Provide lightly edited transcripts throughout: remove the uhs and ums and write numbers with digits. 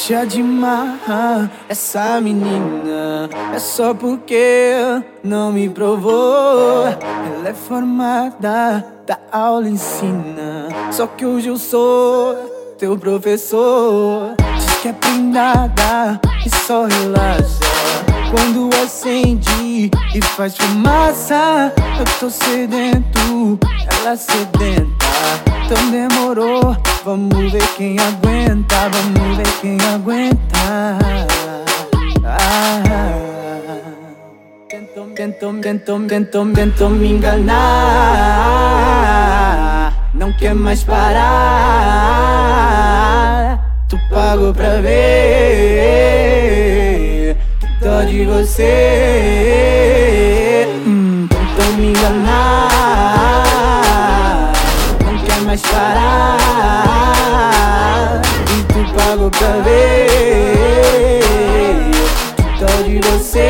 Deixa de marrar essa menina, é só porque não me provou. Ela é formada, da aula ensina, só que hoje eu sou teu professor. Diz que é prendada e só relaxa quando acende e faz fumaça. Eu tô sedento, ela sedenta. Então demorou, vamos ver quem aguenta, vamos ver quem aguenta. Tentou me enganar, não quer mais parar. Tu pagou pra ver, que dó de você. Tentou me enganar, não quer mais parar. E tu pagou pra ver, que dó de você.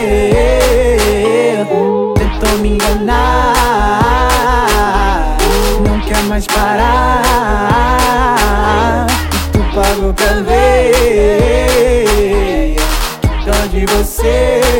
Tentou me enganar, não quer mais parar. E tu pagou pra ver, que dó de você.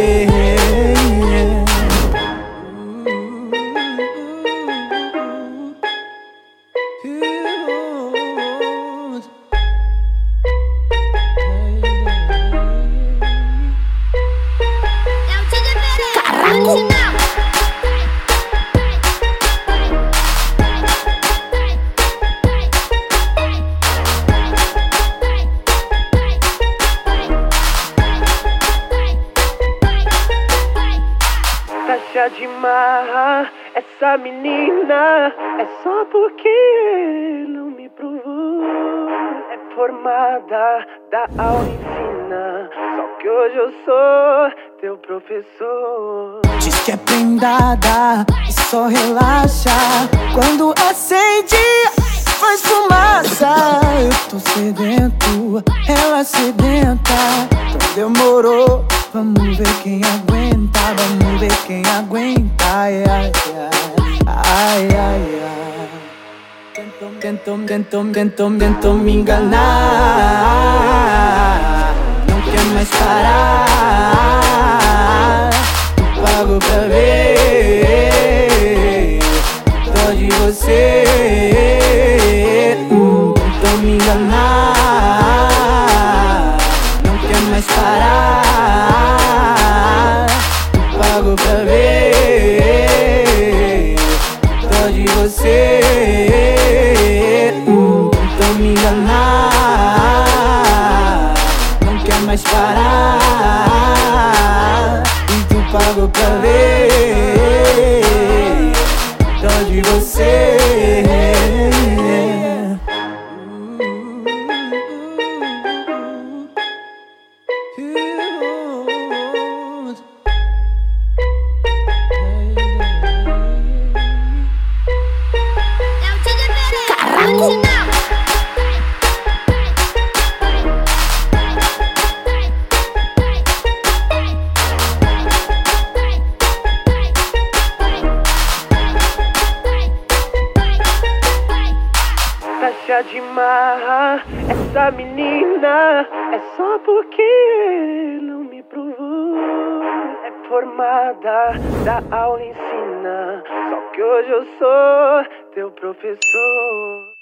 Deixa de marrar essa menina, é só porque não me provou. É formada, da aula ensina, só que hoje eu sou teu professor. Diz que é prendada e só relaxa quando acende, faz fumaça. Eu tô sedento, ela sedenta. Então demorou, vamos ver quem aguenta, vamos ver quem aguenta. Ai, ai, ai, ai, ai. Tentou me enganar, não quer mais parar. Tu pagou pra ver, dó de você. Tentou me enganar, não quer mais parar. Tu pagou pra ver, dó de você. Tentou me enganar, não quer mais parar. E tu pagou pra ver, dó de você. Deixa de marrar essa menina, é só porque não me provou. É formada, da aula ensina, só que hoje eu sou teu professor.